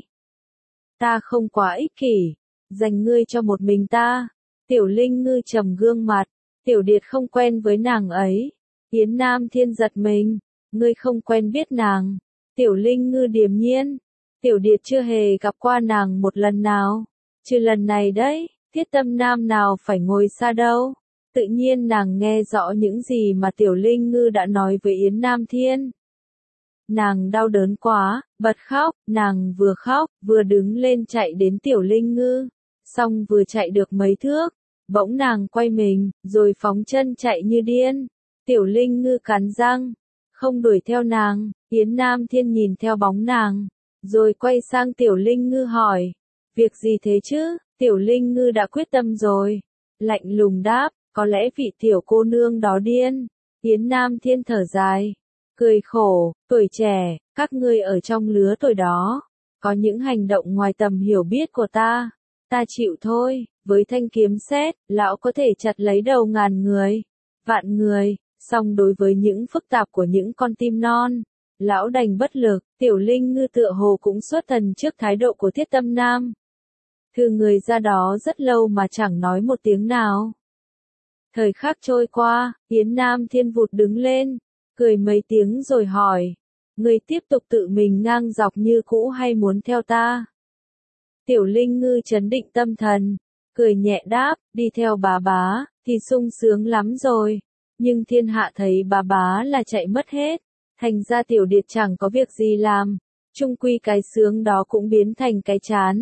Ta không quá ích kỷ, dành ngươi cho một mình ta. Tiểu Linh Ngư trầm gương mặt, Tiểu Điệt không quen với nàng ấy. Yến Nam Thiên giật mình, ngươi không quen biết nàng. Tiểu Linh Ngư điềm nhiên, Tiểu Điệt chưa hề gặp qua nàng một lần nào. Trừ lần này đấy, Thiết Tâm Nam nào phải ngồi xa đâu. Tự nhiên nàng nghe rõ những gì mà Tiểu Linh Ngư đã nói với Yến Nam Thiên. Nàng đau đớn quá, bật khóc, nàng vừa khóc, vừa đứng lên chạy đến Tiểu Linh Ngư, xong vừa chạy được mấy thước, bỗng nàng quay mình, rồi phóng chân chạy như điên. Tiểu Linh Ngư cắn răng, không đuổi theo nàng. Yến Nam Thiên nhìn theo bóng nàng, rồi quay sang Tiểu Linh Ngư hỏi, việc gì thế chứ? Tiểu Linh Ngư đã quyết tâm rồi, lạnh lùng đáp, có lẽ vị tiểu cô nương đó điên. Yến Nam Thiên thở dài, cười khổ, tuổi trẻ, các ngươi ở trong lứa tuổi đó, có những hành động ngoài tầm hiểu biết của ta, ta chịu thôi. Với thanh kiếm sét, lão có thể chặt lấy đầu ngàn người, vạn người, song đối với những phức tạp của những con tim non, lão đành bất lực. Tiểu Linh Ngư tựa hồ cũng xuất thần trước thái độ của Thiết Tâm Nam. Thư người ra đó rất lâu mà chẳng nói một tiếng nào. Thời khắc trôi qua, Yến Nam Thiên vụt đứng lên, cười mấy tiếng rồi hỏi, ngươi tiếp tục tự mình ngang dọc như cũ hay muốn theo ta? Tiểu Linh Ngư trấn định tâm thần, cười nhẹ đáp, đi theo bá bá, thì sung sướng lắm rồi, nhưng thiên hạ thấy bá bá là chạy mất hết, thành ra Tiểu Điệt chẳng có việc gì làm, chung quy cái sướng đó cũng biến thành cái chán.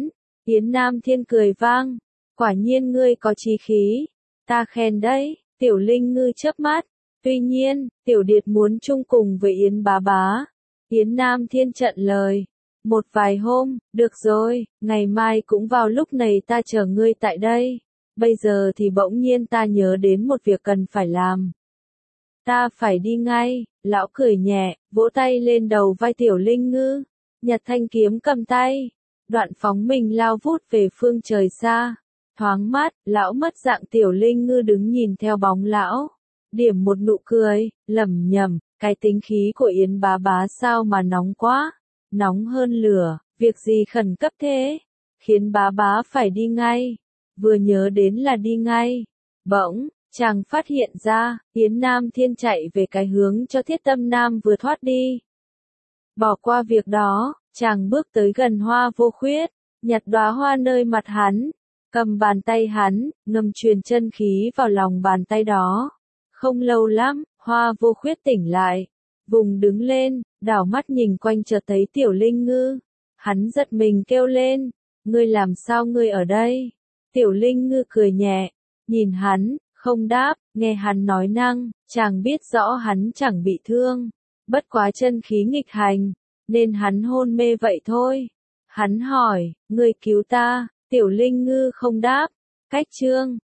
Yến Nam Thiên cười vang, quả nhiên ngươi có chí khí, ta khen đấy, Tiểu Linh Ngư chớp mắt, tuy nhiên, Tiểu Điệt muốn chung cùng với Yến bá bá. Yến Nam Thiên trận lời, một vài hôm, được rồi, ngày mai cũng vào lúc này ta chờ ngươi tại đây, bây giờ thì bỗng nhiên ta nhớ đến một việc cần phải làm. Ta phải đi ngay, lão cười nhẹ, vỗ tay lên đầu vai Tiểu Linh Ngư, nhặt thanh kiếm cầm tay, đoạn phóng mình lao vút về phương trời xa. Thoáng mắt, lão mất dạng Tiểu Linh Ngư đứng nhìn theo bóng lão, điểm một nụ cười, lẩm nhẩm, cái tính khí của Yến bá bá sao mà nóng quá, nóng hơn lửa, việc gì khẩn cấp thế, khiến bá bá phải đi ngay, vừa nhớ đến là đi ngay, bỗng, chàng phát hiện ra, Yến Nam Thiên chạy về cái hướng cho Thiết Tâm Nam vừa thoát đi. Bỏ qua việc đó, chàng bước tới gần Hoa Vô Khuyết, nhặt đóa hoa nơi mặt hắn, cầm bàn tay hắn, ngầm truyền chân khí vào lòng bàn tay đó. Không lâu lắm, Hoa Vô Khuyết tỉnh lại, vùng đứng lên, đảo mắt nhìn quanh chợt thấy Tiểu Linh Ngư. Hắn giật mình kêu lên, ngươi làm sao ngươi ở đây? Tiểu Linh Ngư cười nhẹ, nhìn hắn, không đáp, nghe hắn nói năng, chàng biết rõ hắn chẳng bị thương, bất quá chân khí nghịch hành, nên hắn hôn mê vậy thôi. Hắn hỏi, ngươi cứu ta, Tiểu Linh Ngư không đáp, cách chương